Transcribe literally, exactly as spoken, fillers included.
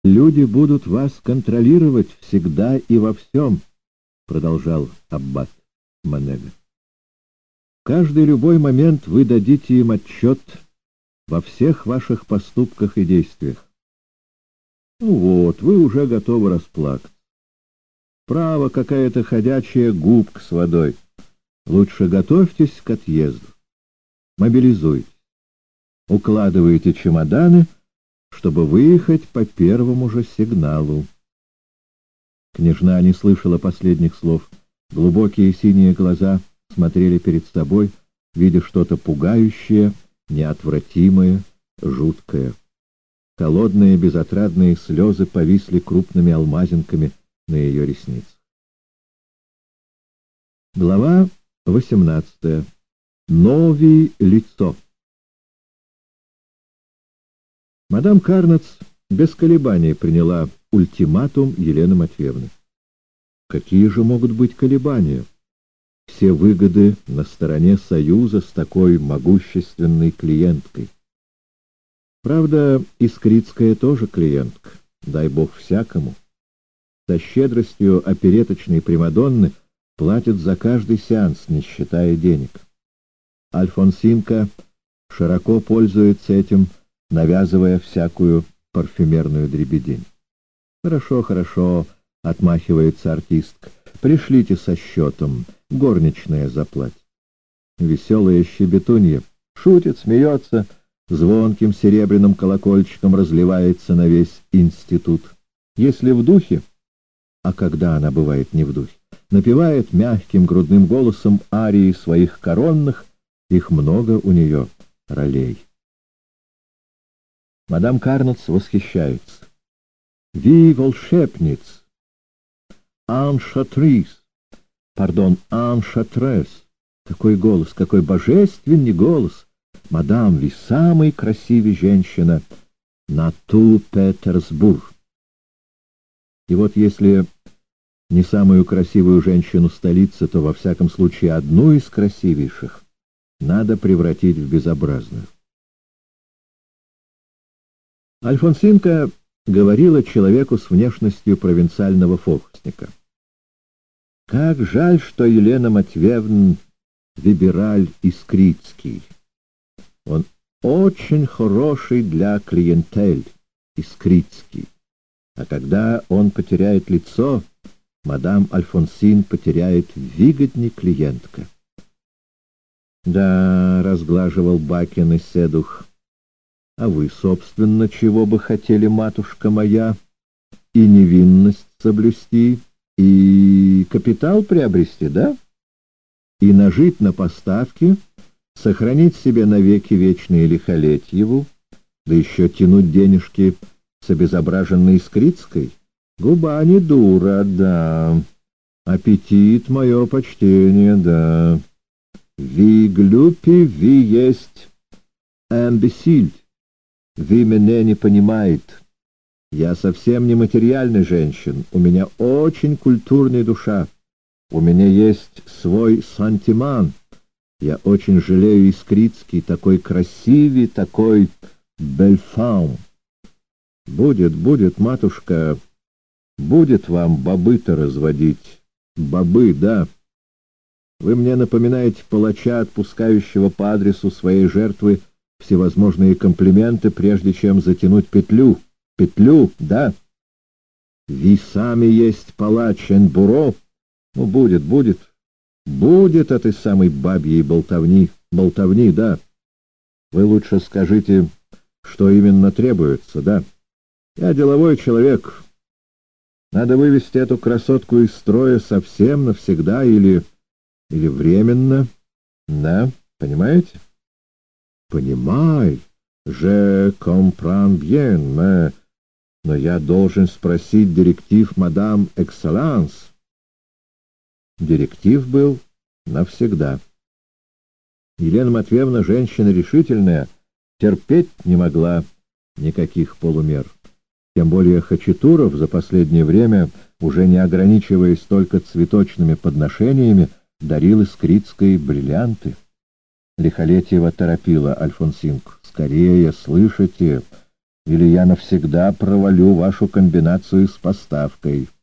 «Люди будут вас контролировать всегда и во всем», — продолжал аббат Манега. «В каждый любой момент вы дадите им отчет во всех ваших поступках и действиях. Ну вот, вы уже готовы расплакаться. Право, какая-то ходячая губка с водой. Лучше готовьтесь к отъезду. Мобилизуйтесь. Укладывайте чемоданы, чтобы выехать по первому же сигналу». Княжна не слышала последних слов. Глубокие синие глаза смотрели перед собой, видя что-то пугающее, неотвратимое, жуткое. Холодные безотрадные слезы повисли крупными алмазинками на ее ресницах. Глава восемнадцатая. Нови лицо. Мадам Карнац без колебаний приняла ультиматум Елены Матвеевны. Какие же могут быть колебания? Все выгоды на стороне союза с такой могущественной клиенткой. Правда, Искрицкая тоже клиентка, дай бог всякому. Со щедростью опереточной примадонны платят за каждый сеанс, не считая денег. Альфонсинка широко пользуется этим, навязывая всякую парфюмерную дребедень. «Хорошо, хорошо», — отмахивается артистка, — «пришлите со счетом, горничная заплатит». Веселая щебетунья шутит, смеется, звонким серебряным колокольчиком разливается на весь институт. Если в духе, а когда она бывает не в духе, напевает мягким грудным голосом арии своих коронных, их много у нее ролей. Мадам Карнац восхищается. «Ви волшебниц! Аншатрис! Пардон, аншатрес! Какой голос, какой божественный голос! Мадам, вы самая красивая женщина на ту Петерсбург!» И вот если не самую красивую женщину столицы, то во всяком случае одну из красивейших надо превратить в безобразную. Альфонсинка говорила человеку с внешностью провинциального фокусника: «Как жаль, что Елена Матвеевна либераль Искрицкий. Он очень хороший для клиентель, Искрицкий. А когда он потеряет лицо, мадам Альфонсин потеряет выгодней клиентка». «Да», — разглаживал Бакин и седух, — «а вы, собственно, чего бы хотели, матушка моя? И невинность соблюсти, и капитал приобрести, да? И нажить на поставки, сохранить себе навеки вечные лихолетьеву, да еще тянуть денежки с обезображенной Искрицкой? Губа не дура, да. Аппетит, мое почтение, да. Ви глюпи, ви есть амбисиль. Вы меня не понимаете. Я совсем не материальный женщин. У меня очень культурная душа. У меня есть свой сантиман. Я очень жалею Искрицкий, такой красивый, такой бельфаум. Будет, будет, матушка, будет вам бобы-то разводить. Бобы, да. Вы мне напоминаете палача, отпускающего по адресу своей жертвы всевозможные комплименты, прежде чем затянуть петлю. Петлю, да? Ви сами есть палач Энбуро. Ну, будет, будет. Будет этой самой бабьей болтовни. Болтовни, да. Вы лучше скажите, что именно требуется, да? Я деловой человек. Надо вывести эту красотку из строя совсем навсегда или... или временно. Да, понимаете? «Понимай, je comprends bien, mais... но я должен спросить директив мадам Экселанс». Директив был навсегда. Елена Матвеевна, женщина решительная, терпеть не могла никаких полумер. Тем более Хачатуров за последнее время, уже не ограничиваясь только цветочными подношениями, дарил Искрицкой бриллианты. Лихолетьева торопила Альфонсинку. «Скорее, слышите? или я навсегда провалю вашу комбинацию с поставкой.